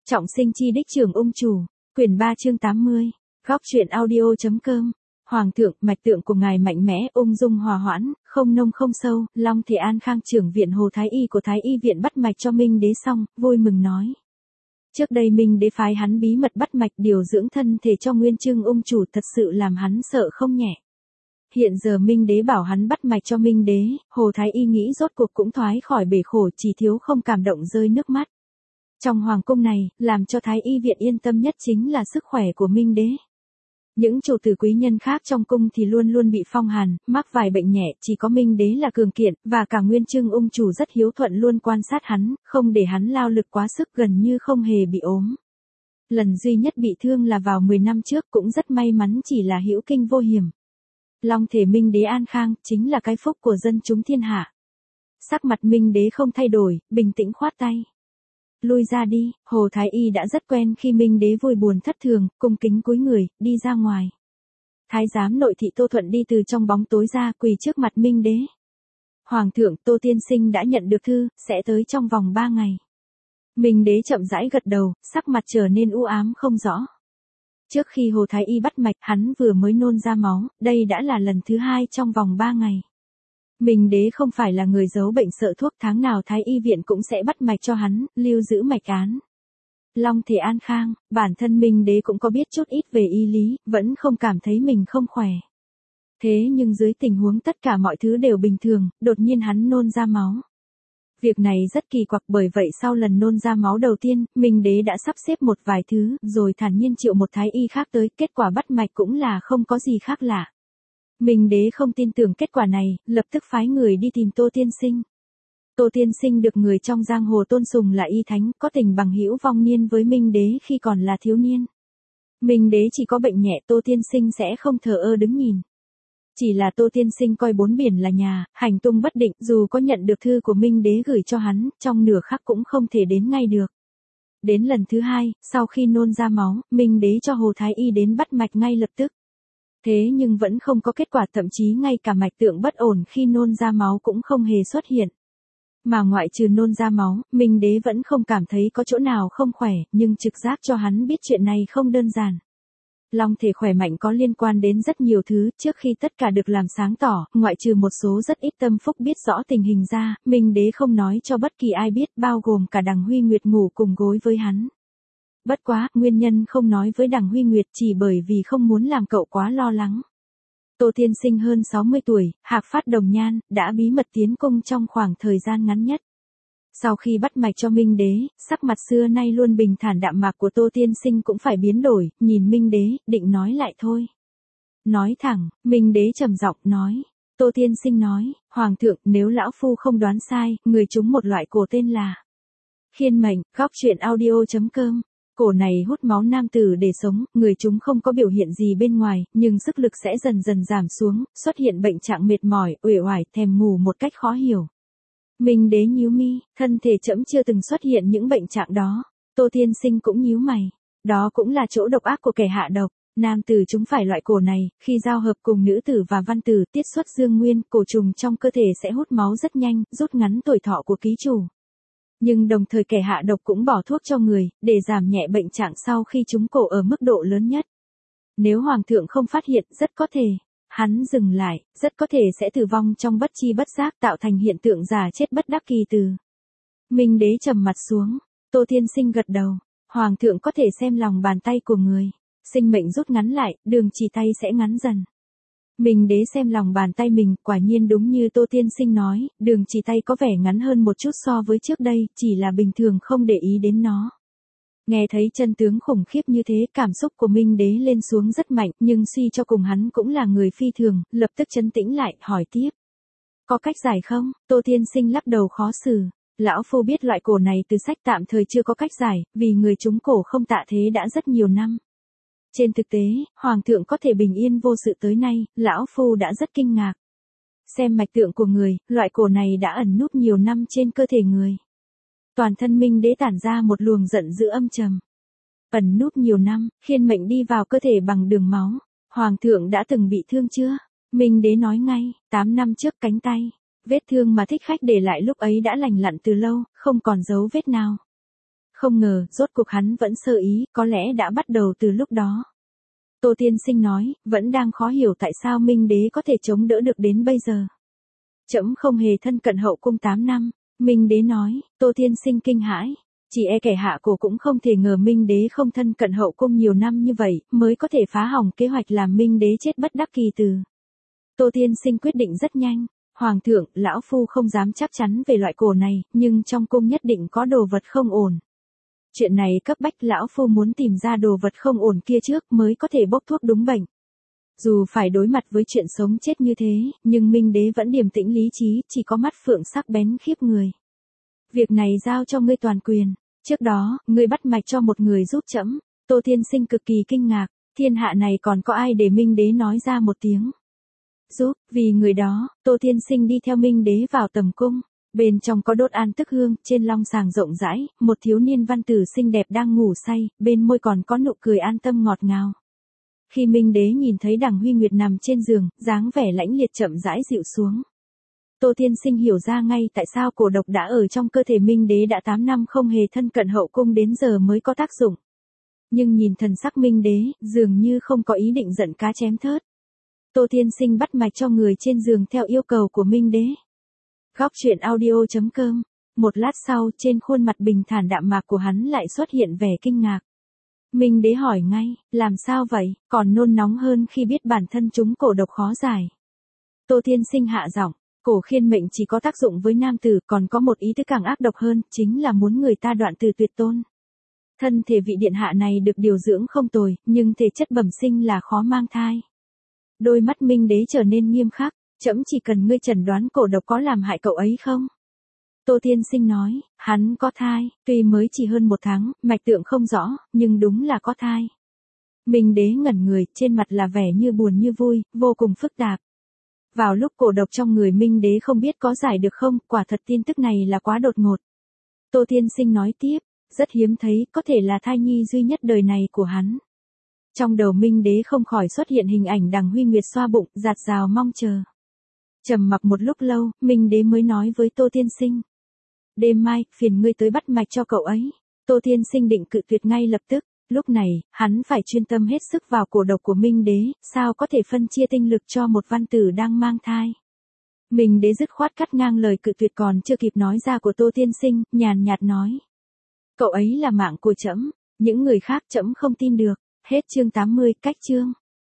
Trọng sinh chi đích trưởng ung chủ, quyển 3 chương 80, góc truyện audio.com. Hoàng thượng, mạch tượng của ngài mạnh mẽ, ung dung hòa hoãn, không nông không sâu. Long Thể An Khang trưởng viện Hồ Thái Y của Thái Y viện bắt mạch cho Minh Đế xong, vui mừng nói. Trước đây Minh Đế phái hắn bí mật bắt mạch điều dưỡng thân thể cho Nguyên Chương ung chủ, thật sự làm hắn sợ không nhẹ. Hiện giờ Minh Đế bảo hắn bắt mạch cho Minh Đế, Hồ Thái Y nghĩ rốt cuộc cũng thoái khỏi bể khổ, chỉ thiếu không cảm động rơi nước mắt. Trong hoàng cung này, làm cho Thái Y viện yên tâm nhất chính là sức khỏe của Minh Đế. Những chủ tử quý nhân khác trong cung thì luôn luôn bị phong hàn, mắc vài bệnh nhẹ, chỉ có Minh Đế là cường kiện, và cả Nguyên Chương ung chủ rất hiếu thuận luôn quan sát hắn, không để hắn lao lực quá sức, gần như không hề bị ốm. Lần duy nhất bị thương là vào 10 năm trước, cũng rất may mắn chỉ là hữu kinh vô hiểm. Long thể Minh Đế an khang, chính là cái phúc của dân chúng thiên hạ. Sắc mặt Minh Đế không thay đổi, bình tĩnh khoát tay. Lui ra đi, Hồ Thái Y đã rất quen khi Minh Đế vui buồn thất thường, cung kính cúi người, đi ra ngoài. Thái giám nội thị Tô Thuận đi từ trong bóng tối ra, quỳ trước mặt Minh Đế. Hoàng thượng, Tô tiên sinh đã nhận được thư, sẽ tới trong vòng 3 ngày. Minh Đế chậm rãi gật đầu, sắc mặt trở nên u ám không rõ. Trước khi Hồ Thái Y bắt mạch, hắn vừa mới nôn ra máu, đây đã là lần thứ 2 trong vòng 3 ngày. Minh Đế không phải là người giấu bệnh sợ thuốc, tháng nào Thái Y viện cũng sẽ bắt mạch cho hắn, lưu giữ mạch án. Long thể an khang, bản thân Minh Đế cũng có biết chút ít về y lý, vẫn không cảm thấy mình không khỏe. Thế nhưng dưới tình huống tất cả mọi thứ đều bình thường, đột nhiên hắn nôn ra máu. Việc này rất kỳ quặc, bởi vậy sau lần nôn ra máu đầu tiên, Minh Đế đã sắp xếp một vài thứ, rồi thản nhiên triệu một Thái Y khác tới, kết quả bắt mạch cũng là không có gì khác lạ. Minh Đế không tin tưởng kết quả này, lập tức phái người đi tìm Tô tiên sinh. Tô tiên sinh được người trong giang hồ tôn sùng là y thánh, có tình bằng hữu vong niên với Minh Đế khi còn là thiếu niên. Minh Đế chỉ có bệnh nhẹ, Tô tiên sinh sẽ không thờ ơ đứng nhìn. Chỉ là Tô tiên sinh coi bốn biển là nhà, hành tung bất định, dù có nhận được thư của Minh Đế gửi cho hắn, trong nửa khắc cũng không thể đến ngay được. Đến lần thứ 2, sau khi nôn ra máu, Minh Đế cho Hồ Thái Y đến bắt mạch ngay lập tức. Thế nhưng vẫn không có kết quả, thậm chí ngay cả mạch tượng bất ổn khi nôn ra máu cũng không hề xuất hiện. Mà ngoại trừ nôn ra máu, Minh Đế vẫn không cảm thấy có chỗ nào không khỏe, nhưng trực giác cho hắn biết chuyện này không đơn giản. Long thể khỏe mạnh có liên quan đến rất nhiều thứ, trước khi tất cả được làm sáng tỏ, ngoại trừ một số rất ít tâm phúc biết rõ tình hình ra, Minh Đế không nói cho bất kỳ ai biết, bao gồm cả Đằng Huy Nguyệt ngủ cùng gối với hắn. Bất quá, nguyên nhân không nói với Đằng Huy Nguyệt chỉ bởi vì không muốn làm cậu quá lo lắng. Tô tiên sinh hơn 60 tuổi, hạc phát đồng nhan, đã bí mật tiến cung trong khoảng thời gian ngắn nhất. Sau khi bắt mạch cho Minh Đế, sắc mặt xưa nay luôn bình thản đạm mạc của Tô tiên sinh cũng phải biến đổi, nhìn Minh Đế, định nói lại thôi. Nói thẳng, Minh Đế trầm giọng nói. Tô tiên sinh nói, Hoàng thượng, nếu lão phu không đoán sai, người trúng một loại cổ tên là khiên mệnh. Góc truyện audio.com. Cổ này hút máu nam tử để sống, người chúng không có biểu hiện gì bên ngoài, nhưng sức lực sẽ dần dần giảm xuống, xuất hiện bệnh trạng mệt mỏi, uể oải, thèm ngủ một cách khó hiểu. Minh Đế nhíu mi, thân thể trẫm chưa từng xuất hiện những bệnh trạng đó. Tô tiên sinh cũng nhíu mày. Đó cũng là chỗ độc ác của kẻ hạ độc. Nam tử chúng phải loại cổ này, khi giao hợp cùng nữ tử và văn tử tiết xuất dương nguyên, cổ trùng trong cơ thể sẽ hút máu rất nhanh, rút ngắn tuổi thọ của ký chủ. Nhưng đồng thời kẻ hạ độc cũng bỏ thuốc cho người, để giảm nhẹ bệnh trạng sau khi trúng cổ ở mức độ lớn nhất. Nếu Hoàng thượng không phát hiện, rất có thể, hắn dừng lại, rất có thể sẽ tử vong trong bất chi bất giác, tạo thành hiện tượng già chết bất đắc kỳ từ. Minh Đế trầm mặt xuống, Tô tiên sinh gật đầu, Hoàng thượng có thể xem lòng bàn tay của người, sinh mệnh rút ngắn lại, đường chỉ tay sẽ ngắn dần. Minh Đế xem lòng bàn tay mình, quả nhiên đúng như Tô tiên sinh nói, đường chỉ tay có vẻ ngắn hơn một chút so với trước đây, chỉ là bình thường không để ý đến nó. Nghe thấy chân tướng khủng khiếp như thế, cảm xúc của Minh Đế lên xuống rất mạnh, nhưng suy cho cùng hắn cũng là người phi thường, lập tức trấn tĩnh lại, hỏi tiếp. Có cách giải không? Tô tiên sinh lắc đầu khó xử. Lão phu biết loại cổ này từ sách, tạm thời chưa có cách giải, vì người trúng cổ không tạ thế đã rất nhiều năm. Trên thực tế, Hoàng thượng có thể bình yên vô sự tới nay, lão phu đã rất kinh ngạc. Xem mạch tượng của người, loại cổ này đã ẩn núp nhiều năm trên cơ thể người. Toàn thân Minh Đế tản ra một luồng giận dữ âm trầm. Ẩn núp nhiều năm, khiên mệnh đi vào cơ thể bằng đường máu. Hoàng thượng đã từng bị thương chưa? Minh Đế nói ngay, 8 năm trước cánh tay. Vết thương mà thích khách để lại lúc ấy đã lành lặn từ lâu, không còn dấu vết nào. Không ngờ, rốt cuộc hắn vẫn sơ ý, có lẽ đã bắt đầu từ lúc đó. Tô Tiên Sinh nói, vẫn đang khó hiểu tại sao Minh Đế có thể chống đỡ được đến bây giờ. Trẫm không hề thân cận hậu cung 8 năm, Minh Đế nói. Tô Tiên Sinh kinh hãi. Chỉ e kẻ hạ cổ cũng không thể ngờ Minh Đế không thân cận hậu cung nhiều năm như vậy, mới có thể phá hỏng kế hoạch làm Minh Đế chết bất đắc kỳ từ. Tô Tiên Sinh quyết định rất nhanh. Hoàng thượng, lão phu không dám chắc chắn về loại cổ này, nhưng trong cung nhất định có đồ vật không ổn. Chuyện này cấp bách, lão phu muốn tìm ra đồ vật không ổn kia trước mới có thể bốc thuốc đúng bệnh. Dù phải đối mặt với chuyện sống chết như thế, nhưng Minh Đế vẫn điềm tĩnh lý trí, chỉ có mắt phượng sắc bén khiếp người. Việc này giao cho ngươi toàn quyền. Trước đó, ngươi bắt mạch cho một người giúp trẫm. Tô Tiên Sinh cực kỳ kinh ngạc, thiên hạ này còn có ai để Minh Đế nói ra một tiếng. Giúp, vì người đó, Tô Tiên Sinh đi theo Minh Đế vào tầm cung. Bên trong có đốt an tức hương, trên long sàng rộng rãi, một thiếu niên văn tử xinh đẹp đang ngủ say, bên môi còn có nụ cười an tâm ngọt ngào. Khi Minh Đế nhìn thấy Đằng Huy Nguyệt nằm trên giường, dáng vẻ lãnh liệt chậm rãi dịu xuống. Tô Tiên Sinh hiểu ra ngay tại sao cổ độc đã ở trong cơ thể Minh Đế đã 8 năm không hề thân cận hậu cung đến giờ mới có tác dụng. Nhưng nhìn thần sắc Minh Đế, dường như không có ý định giận cá chém thớt. Tô Tiên Sinh bắt mạch cho người trên giường theo yêu cầu của Minh Đế. Góc truyện audio.com. Một lát sau, trên khuôn mặt bình thản đạm mạc của hắn lại xuất hiện vẻ kinh ngạc. Minh Đế hỏi ngay, làm sao vậy, còn nôn nóng hơn khi biết bản thân chúng cổ độc khó giải. Tô Tiên Sinh hạ giọng, cổ khiên mệnh chỉ có tác dụng với nam tử, còn có một ý tứ càng ác độc hơn, chính là muốn người ta đoạn từ tuyệt tôn. Thân thể vị điện hạ này được điều dưỡng không tồi, nhưng thể chất bẩm sinh là khó mang thai. Đôi mắt Minh Đế trở nên nghiêm khắc, trẫm chỉ cần ngươi chẩn đoán cổ độc có làm hại cậu ấy không? Tô Tiên Sinh nói, hắn có thai, tuy mới chỉ hơn 1 tháng, mạch tượng không rõ, nhưng đúng là có thai. Minh Đế ngẩn người, trên mặt là vẻ như buồn như vui, vô cùng phức tạp. Vào lúc cổ độc trong người Minh Đế không biết có giải được không, quả thật tin tức này là quá đột ngột. Tô Tiên Sinh nói tiếp, rất hiếm thấy, có thể là thai nhi duy nhất đời này của hắn. Trong đầu Minh Đế không khỏi xuất hiện hình ảnh Đằng Huy Nguyệt xoa bụng, dạt dào mong chờ. Trầm mặc một lúc lâu, Minh Đế mới nói với Tô Tiên Sinh. Đêm mai, phiền ngươi tới bắt mạch cho cậu ấy. Tô Tiên Sinh định cự tuyệt ngay lập tức. Lúc này, hắn phải chuyên tâm hết sức vào cổ độc của Minh Đế, sao có thể phân chia tinh lực cho một văn tử đang mang thai. Minh Đế dứt khoát cắt ngang lời cự tuyệt còn chưa kịp nói ra của Tô Tiên Sinh, nhàn nhạt nói. Cậu ấy là mạng của trẫm, những người khác trẫm không tin được. Hết chương 80, cách chương.